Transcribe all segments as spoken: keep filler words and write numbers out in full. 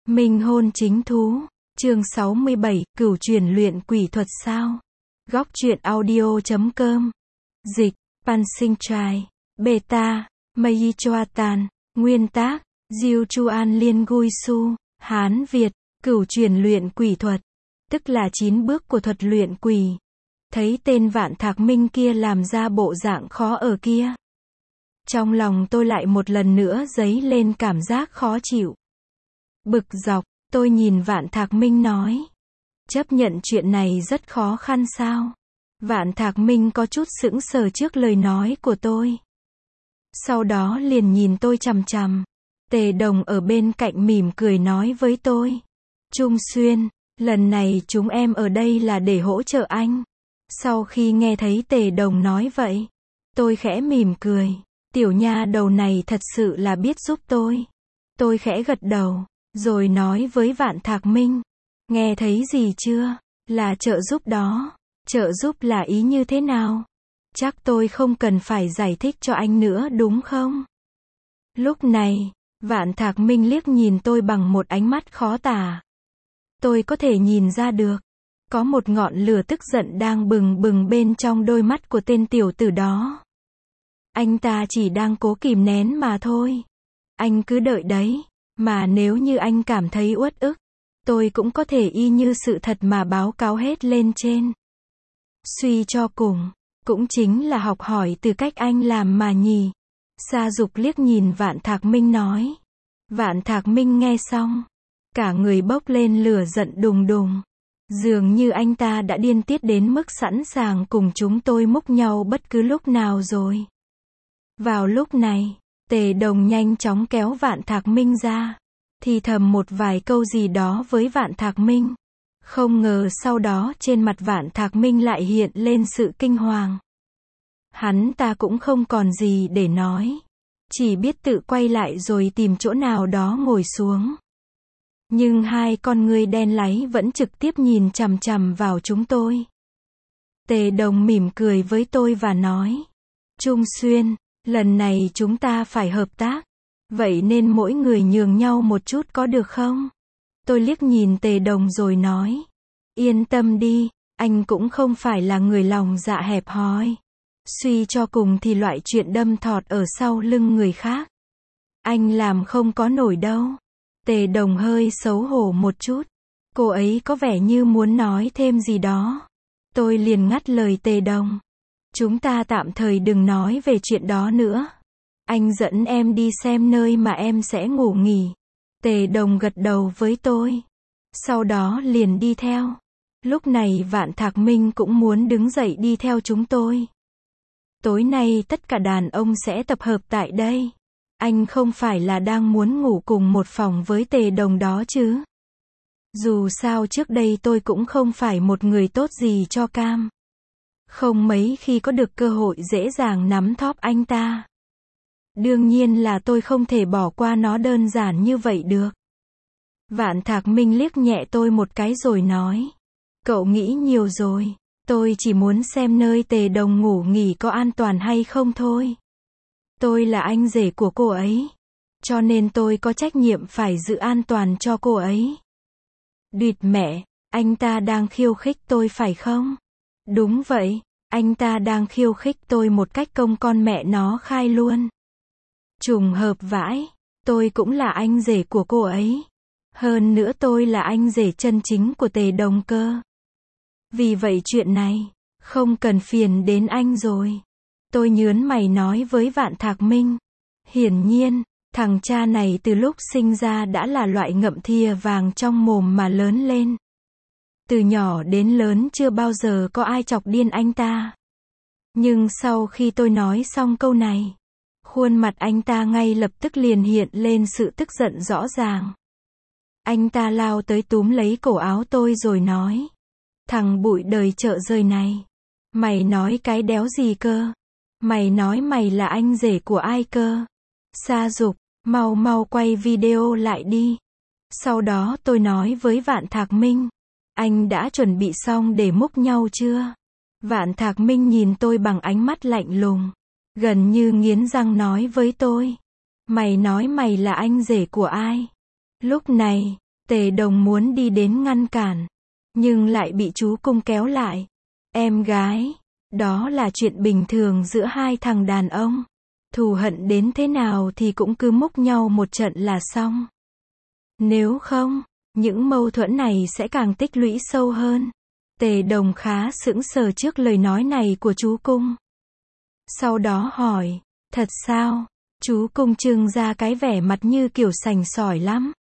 Minh hôn chính thú, chương sáu mươi bảy, cửu chuyển luyện quỷ thuật sao? Góc truyện audio chấm com. Dịch, Pan Sinh Trai, Beta, Mei Choa Tan, Nguyên tác, Diêu Chuan Liên Gui Su, Hán Việt, cửu chuyển luyện quỷ thuật, tức là chín bước của thuật luyện quỷ. Thấy tên Vạn Thạc Minh kia làm ra bộ dạng khó ở kia. Trong lòng tôi lại một lần nữa dấy lên cảm giác khó chịu. Bực dọc, tôi nhìn Vạn Thạc Minh nói. Chấp nhận chuyện này rất khó khăn sao? Vạn Thạc Minh có chút sững sờ trước lời nói của tôi. Sau đó liền nhìn tôi chằm chằm. Tề Đồng ở bên cạnh mỉm cười nói với tôi. Trung Xuyên, lần này chúng em ở đây là để hỗ trợ anh. Sau khi nghe thấy Tề Đồng nói vậy, tôi khẽ mỉm cười. Tiểu nha đầu này thật sự là biết giúp tôi. Tôi khẽ gật đầu, rồi nói với Vạn Thạc Minh. Nghe thấy gì chưa? Là trợ giúp đó. Trợ giúp là ý như thế nào? Chắc tôi không cần phải giải thích cho anh nữa đúng không? Lúc này, Vạn Thạc Minh liếc nhìn tôi bằng một ánh mắt khó tả. Tôi có thể nhìn ra được. Có một ngọn lửa tức giận đang bừng bừng bên trong đôi mắt của tên tiểu tử đó. Anh ta chỉ đang cố kìm nén mà thôi. Anh cứ đợi đấy. Mà nếu như anh cảm thấy uất ức, tôi cũng có thể y như sự thật mà báo cáo hết lên trên. Suy cho cùng, cũng chính là học hỏi từ cách anh làm mà nhỉ. Sa Dục liếc nhìn Vạn Thạc Minh nói. Vạn Thạc Minh nghe xong, cả người bốc lên lửa giận đùng đùng. Dường như anh ta đã điên tiết đến mức sẵn sàng cùng chúng tôi múc nhau bất cứ lúc nào rồi. Vào lúc này, Tề Đồng nhanh chóng kéo Vạn Thạc Minh ra, thì thầm một vài câu gì đó với Vạn Thạc Minh. Không ngờ sau đó trên mặt Vạn Thạc Minh lại hiện lên sự kinh hoàng. Hắn ta cũng không còn gì để nói, chỉ biết tự quay lại rồi tìm chỗ nào đó ngồi xuống. Nhưng hai con ngươi đen láy vẫn trực tiếp nhìn chằm chằm vào chúng tôi. Tề Đồng mỉm cười với tôi và nói. Trung Xuyên, lần này chúng ta phải hợp tác. Vậy nên mỗi người nhường nhau một chút có được không? Tôi liếc nhìn Tề Đồng rồi nói. Yên tâm đi, anh cũng không phải là người lòng dạ hẹp hòi. Suy cho cùng thì loại chuyện đâm thọt ở sau lưng người khác, anh làm không có nổi đâu. Tề Đồng hơi xấu hổ một chút. Cô ấy có vẻ như muốn nói thêm gì đó. Tôi liền ngắt lời Tề Đồng. Chúng ta tạm thời đừng nói về chuyện đó nữa. Anh dẫn em đi xem nơi mà em sẽ ngủ nghỉ. Tề Đồng gật đầu với tôi. Sau đó liền đi theo. Lúc này Vạn Thạc Minh cũng muốn đứng dậy đi theo chúng tôi. Tối nay tất cả đàn ông sẽ tập hợp tại đây. Anh không phải là đang muốn ngủ cùng một phòng với Tề Đồng đó chứ? Dù sao trước đây tôi cũng không phải một người tốt gì cho Cam. Không mấy khi có được cơ hội dễ dàng nắm thóp anh ta. Đương nhiên là tôi không thể bỏ qua nó đơn giản như vậy được. Vạn Thạc Minh liếc nhẹ tôi một cái rồi nói. Cậu nghĩ nhiều rồi. Tôi chỉ muốn xem nơi Tề Đồng ngủ nghỉ có an toàn hay không thôi. Tôi là anh rể của cô ấy. Cho nên tôi có trách nhiệm phải giữ an toàn cho cô ấy. Địt mẹ, anh ta đang khiêu khích tôi phải không? Đúng vậy, anh ta đang khiêu khích tôi một cách công con mẹ nó khai luôn. Trùng hợp vãi, tôi cũng là anh rể của cô ấy. Hơn nữa tôi là anh rể chân chính của Tề Đồng cơ. Vì vậy chuyện này, không cần phiền đến anh rồi. Tôi nhớn mày nói với Vạn Thạc Minh. Hiển nhiên, thằng cha này từ lúc sinh ra đã là loại ngậm thìa vàng trong mồm mà lớn lên. Từ nhỏ đến lớn chưa bao giờ có ai chọc điên anh ta. Nhưng sau khi tôi nói xong câu này, khuôn mặt anh ta ngay lập tức liền hiện lên sự tức giận rõ ràng. Anh ta lao tới túm lấy cổ áo tôi rồi nói. Thằng bụi đời chợ rời này. Mày nói cái đéo gì cơ? Mày nói mày là anh rể của ai cơ? Sa Dục, mau mau quay video lại đi. Sau đó tôi nói với Vạn Thạc Minh. Anh đã chuẩn bị xong để múc nhau chưa? Vạn Thạc Minh nhìn tôi bằng ánh mắt lạnh lùng. Gần như nghiến răng nói với tôi. Mày nói mày là anh rể của ai? Lúc này, Tề Đồng muốn đi đến ngăn cản, nhưng lại bị chú Cung kéo lại. Em gái, đó là chuyện bình thường giữa hai thằng đàn ông. Thù hận đến thế nào thì cũng cứ múc nhau một trận là xong. Nếu không, những mâu thuẫn này sẽ càng tích lũy sâu hơn. Tề Đồng khá sững sờ trước lời nói này của chú Cung. Sau đó hỏi, thật sao? Chú Cung trưng ra cái vẻ mặt như kiểu sành sỏi lắm.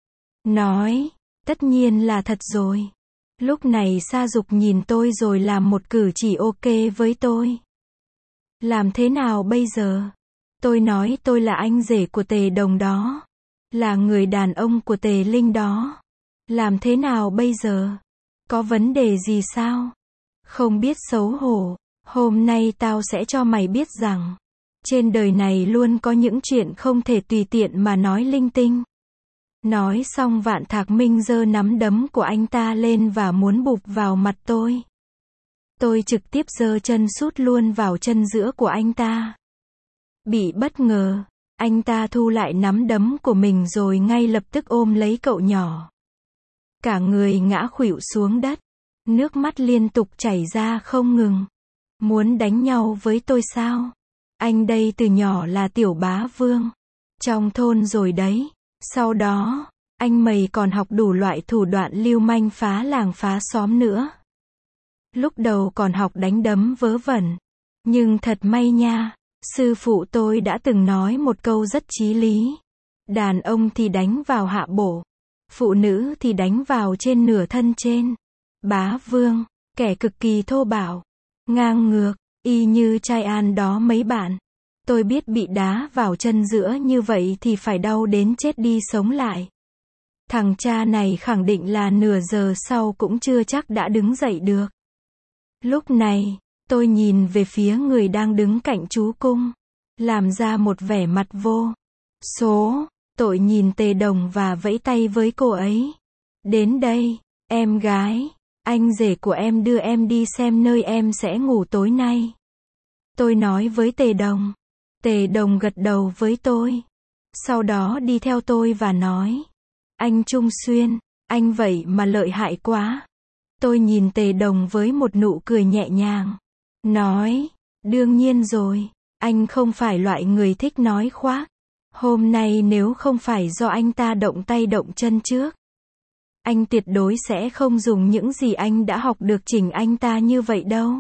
Nói, tất nhiên là thật rồi. Lúc này Sa Dục nhìn tôi rồi làm một cử chỉ ok với tôi. Làm thế nào bây giờ? Tôi nói tôi là anh rể của Tề Đồng đó. Là người đàn ông của Tề Linh đó. Làm thế nào bây giờ? Có vấn đề gì sao? Không biết xấu hổ. Hôm nay tao sẽ cho mày biết rằng, trên đời này luôn có những chuyện không thể tùy tiện mà nói linh tinh. Nói xong Vạn Thạc Minh giơ nắm đấm của anh ta lên và muốn bụp vào mặt tôi. Tôi trực tiếp giơ chân sút luôn vào chân giữa của anh ta. Bị bất ngờ, anh ta thu lại nắm đấm của mình rồi ngay lập tức ôm lấy cậu nhỏ. Cả người ngã khuỵu xuống đất, nước mắt liên tục chảy ra không ngừng. Muốn đánh nhau với tôi sao? Anh đây từ nhỏ là tiểu bá vương trong thôn rồi đấy. Sau đó, anh mày còn học đủ loại thủ đoạn lưu manh phá làng phá xóm nữa. Lúc đầu còn học đánh đấm vớ vẩn. Nhưng thật may nha, sư phụ tôi đã từng nói một câu rất chí lý. Đàn ông thì đánh vào hạ bổ, phụ nữ thì đánh vào trên nửa thân trên. Bá vương, kẻ cực kỳ thô bạo, ngang ngược, y như trai An đó mấy bạn. Tôi biết bị đá vào chân giữa như vậy thì phải đau đến chết đi sống lại. Thằng cha này khẳng định là nửa giờ sau cũng chưa chắc đã đứng dậy được. Lúc này, tôi nhìn về phía người đang đứng cạnh chú Cung, làm ra một vẻ mặt vô số tội nhìn Tề Đồng và vẫy tay với cô ấy. Đến đây, em gái, anh rể của em đưa em đi xem nơi em sẽ ngủ tối nay. Tôi nói với Tề Đồng. Tề Đồng gật đầu với tôi. Sau đó đi theo tôi và nói, anh Trung Xuyên, anh vậy mà lợi hại quá. Tôi nhìn Tề Đồng với một nụ cười nhẹ nhàng. Nói, đương nhiên rồi, anh không phải loại người thích nói khoác. Hôm nay nếu không phải do anh ta động tay động chân trước, anh tuyệt đối sẽ không dùng những gì anh đã học được chỉnh anh ta như vậy đâu.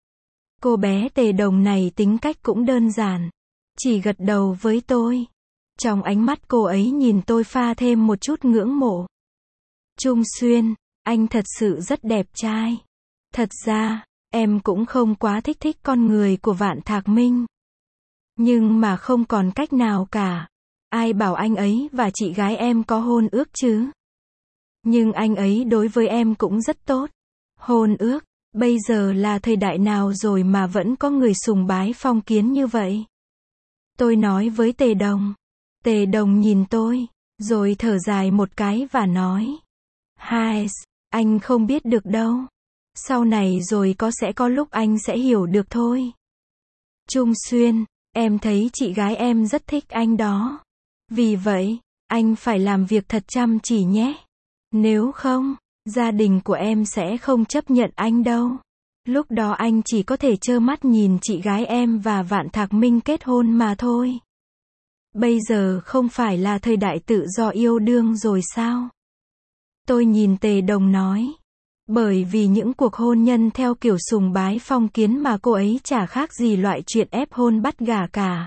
Cô bé Tề Đồng này tính cách cũng đơn giản, chỉ gật đầu với tôi. Trong ánh mắt cô ấy nhìn tôi pha thêm một chút ngưỡng mộ. Trung Xuyên, anh thật sự rất đẹp trai. Thật ra, em cũng không quá thích thích con người của Vạn Thạc Minh. Nhưng mà không còn cách nào cả. Ai bảo anh ấy và chị gái em có hôn ước chứ? Nhưng anh ấy đối với em cũng rất tốt. Hôn ước, bây giờ là thời đại nào rồi mà vẫn có người sùng bái phong kiến như vậy? Tôi nói với Tề Đồng. Tề Đồng nhìn tôi, rồi thở dài một cái và nói. Hai, anh không biết được đâu. Sau này rồi có sẽ có lúc anh sẽ hiểu được thôi. Trung Xuyên, em thấy chị gái em rất thích anh đó. Vì vậy, anh phải làm việc thật chăm chỉ nhé. Nếu không, gia đình của em sẽ không chấp nhận anh đâu. Lúc đó anh chỉ có thể trơ mắt nhìn chị gái em và Vạn Thạc Minh kết hôn mà thôi. Bây giờ không phải là thời đại tự do yêu đương rồi sao? Tôi nhìn Tề Đồng nói. Bởi vì những cuộc hôn nhân theo kiểu sùng bái phong kiến mà cô ấy chả khác gì loại chuyện ép hôn bắt gả cả.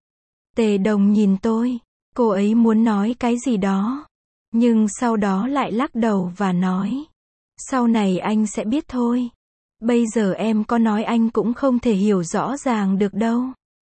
Tề Đồng nhìn tôi, cô ấy muốn nói cái gì đó. Nhưng sau đó lại lắc đầu và nói. Sau này anh sẽ biết thôi. Bây giờ em có nói anh cũng không thể hiểu rõ ràng được đâu.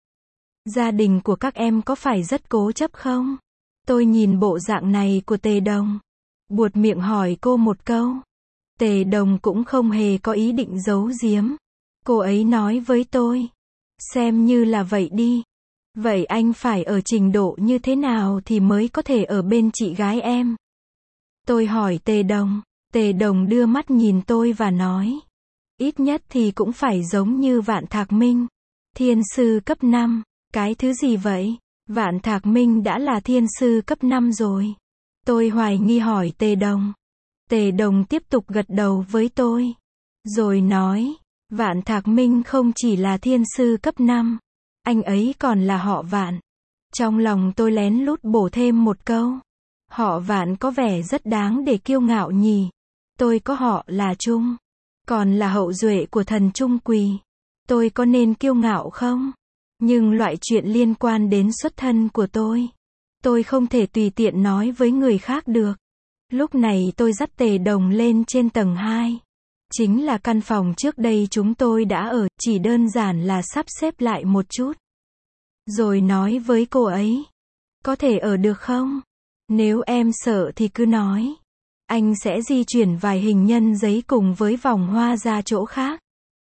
Gia đình của các em có phải rất cố chấp không? Tôi nhìn bộ dạng này của Tề Đồng, buột miệng hỏi cô một câu. Tề Đồng cũng không hề có ý định giấu giếm. Cô ấy nói với tôi. Xem như là vậy đi. Vậy anh phải ở trình độ như thế nào thì mới có thể ở bên chị gái em? Tôi hỏi Tề Đồng. Tề Đồng đưa mắt nhìn tôi và nói. Ít nhất thì cũng phải giống như Vạn Thạc Minh. Thiên sư cấp năm. Cái thứ gì vậy? Vạn Thạc Minh đã là thiên sư cấp năm rồi. Tôi hoài nghi hỏi Tề Đồng. Tề Đồng tiếp tục gật đầu với tôi. Rồi nói, Vạn Thạc Minh không chỉ là thiên sư cấp năm. Anh ấy còn là họ Vạn. Trong lòng tôi lén lút bổ thêm một câu. Họ Vạn có vẻ rất đáng để kiêu ngạo nhỉ. Tôi có họ là Trung. Còn là hậu duệ của thần Trung Quỳ. Tôi có nên kiêu ngạo không? Nhưng loại chuyện liên quan đến xuất thân của tôi, tôi không thể tùy tiện nói với người khác được. Lúc này tôi dắt Tề Đồng lên trên tầng hai. Chính là căn phòng trước đây chúng tôi đã ở, chỉ đơn giản là sắp xếp lại một chút. Rồi nói với cô ấy, có thể ở được không? Nếu em sợ thì cứ nói. Anh sẽ di chuyển vài hình nhân giấy cùng với vòng hoa ra chỗ khác.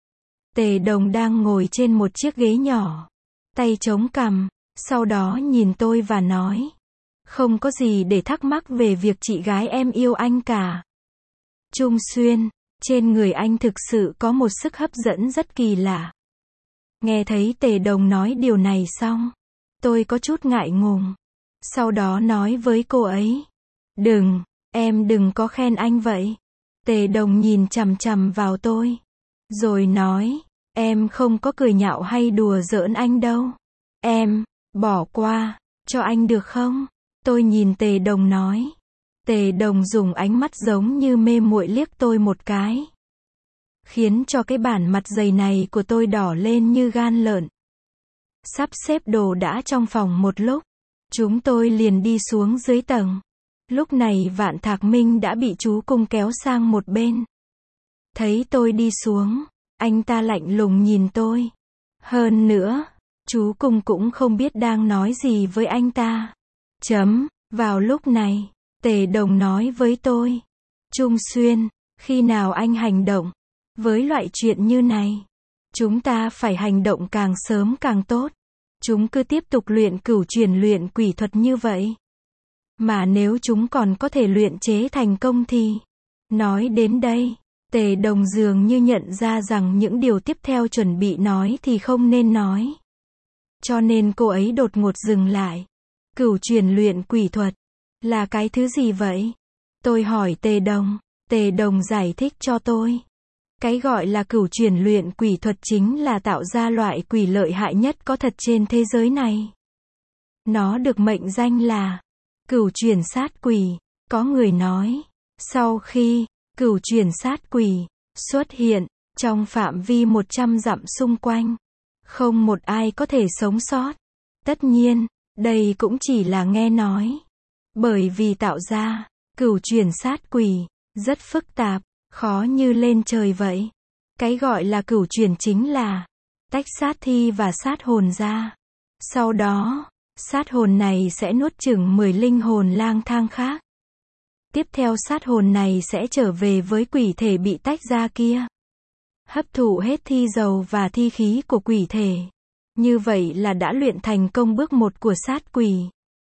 Tề Đồng đang ngồi trên một chiếc ghế nhỏ, tay chống cằm, sau đó nhìn tôi và nói, không có gì để thắc mắc về việc chị gái em yêu anh cả. Trung Xuyên, trên người anh thực sự có một sức hấp dẫn rất kỳ lạ. Nghe thấy Tề Đồng nói điều này xong, tôi có chút ngại ngùng. Sau đó nói với cô ấy, đừng, em đừng có khen anh vậy. Tề Đồng nhìn chằm chằm vào tôi, rồi nói, em không có cười nhạo hay đùa giỡn anh đâu. Em, bỏ qua, cho anh được không? Tôi nhìn Tề Đồng nói. Tề Đồng dùng ánh mắt giống như mê muội liếc tôi một cái, khiến cho cái bản mặt dày này của tôi đỏ lên như gan lợn. Sắp xếp đồ đã trong phòng một lúc, chúng tôi liền đi xuống dưới tầng. Lúc này Vạn Thạc Minh đã bị chú Cung kéo sang một bên. Thấy tôi đi xuống, anh ta lạnh lùng nhìn tôi. Hơn nữa, chú Cung cũng không biết đang nói gì với anh ta. Chấm, vào lúc này, Tề Đồng nói với tôi, Trung Xuyên, khi nào anh hành động? Với loại chuyện như này, chúng ta phải hành động càng sớm càng tốt. Chúng cứ tiếp tục luyện cửu truyền luyện quỷ thuật như vậy. Mà nếu chúng còn có thể luyện chế thành công thì... Nói đến đây, Tề Đồng dường như nhận ra rằng những điều tiếp theo chuẩn bị nói thì không nên nói. Cho nên cô ấy đột ngột dừng lại. Cửu truyền luyện quỷ thuật là cái thứ gì vậy? Tôi hỏi Tề Đồng. Tề Đồng giải thích cho tôi. Cái gọi là cửu truyền luyện quỷ thuật chính là tạo ra loại quỷ lợi hại nhất có thật trên thế giới này. Nó được mệnh danh là cửu truyền sát quỷ. Có người nói, sau khi cửu truyền sát quỷ xuất hiện trong phạm vi một trăm dặm xung quanh, không một ai có thể sống sót. Tất nhiên, đây cũng chỉ là nghe nói. Bởi vì tạo ra cửu truyền sát quỷ rất phức tạp, khó như lên trời vậy. Cái gọi là cửu truyền chính là tách sát thi và sát hồn ra. Sau đó, sát hồn này sẽ nuốt chửng mười linh hồn lang thang khác. Tiếp theo sát hồn này sẽ trở về với quỷ thể bị tách ra kia, hấp thụ hết thi dầu và thi khí của quỷ thể. Như vậy là đã luyện thành công bước một của sát quỷ.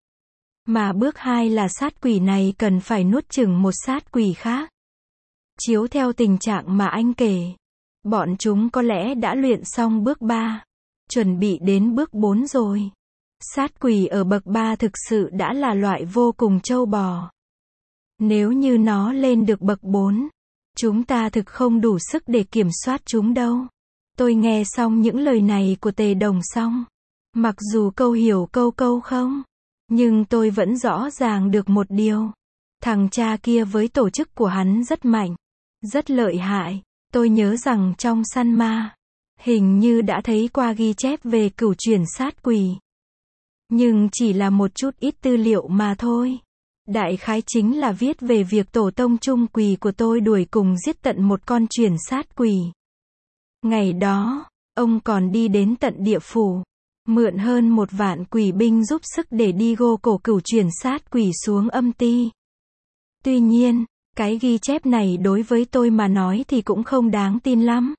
Mà bước hai là sát quỷ này cần phải nuốt chửng một sát quỷ khác. Chiếu theo tình trạng mà anh kể, bọn chúng có lẽ đã luyện xong bước ba, chuẩn bị đến bước bốn rồi. Sát quỷ ở bậc ba thực sự đã là loại vô cùng trâu bò. Nếu như nó lên được bậc bốn, chúng ta thực không đủ sức để kiểm soát chúng đâu. Tôi nghe xong những lời này của Tề Đồng xong, mặc dù câu hiểu câu câu không, nhưng tôi vẫn rõ ràng được một điều. Thằng cha kia với tổ chức của hắn rất mạnh, rất lợi hại. Tôi nhớ rằng trong săn ma, hình như đã thấy qua ghi chép về cửu truyền sát quỷ. Nhưng chỉ là một chút ít tư liệu mà thôi. Đại khái chính là viết về việc tổ tông Trung Quỳ của tôi đuổi cùng giết tận một con truyền sát quỷ. Ngày đó, ông còn đi đến tận địa phủ, mượn hơn một vạn quỷ binh giúp sức để đi gô cổ cửu truyền sát quỷ xuống âm ti. Tuy nhiên, cái ghi chép này đối với tôi mà nói thì cũng không đáng tin lắm.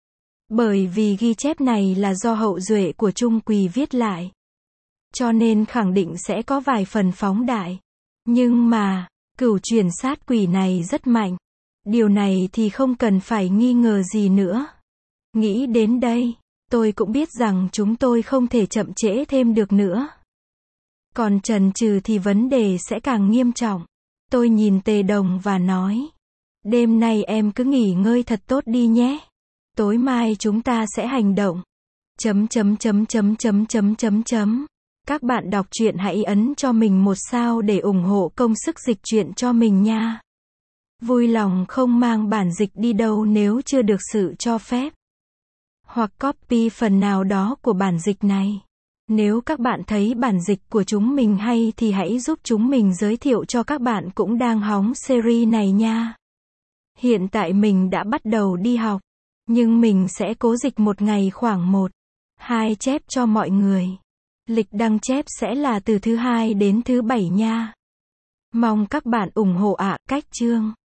Bởi vì ghi chép này là do hậu duệ của Trung Quỳ viết lại. Cho nên khẳng định sẽ có vài phần phóng đại. Nhưng mà, cửu truyền sát quỷ này rất mạnh. Điều này thì không cần phải nghi ngờ gì nữa. Nghĩ đến đây, tôi cũng biết rằng chúng tôi không thể chậm trễ thêm được nữa. Còn chần chừ thì vấn đề sẽ càng nghiêm trọng. Tôi nhìn Tề Đồng và nói. Đêm nay em cứ nghỉ ngơi thật tốt đi nhé. Tối mai chúng ta sẽ hành động. Chấm chấm chấm chấm chấm chấm chấm chấm. Các bạn đọc truyện hãy ấn cho mình một sao để ủng hộ công sức dịch truyện cho mình nha. Vui lòng không mang bản dịch đi đâu nếu chưa được sự cho phép. Hoặc copy phần nào đó của bản dịch này. Nếu các bạn thấy bản dịch của chúng mình hay thì hãy giúp chúng mình giới thiệu cho các bạn cũng đang hóng series này nha. Hiện tại mình đã bắt đầu đi học, nhưng mình sẽ cố dịch một ngày khoảng một, hai chép cho mọi người. Lịch đăng chép sẽ là từ thứ hai đến thứ bảy nha. Mong các bạn ủng hộ ạ. Cách chương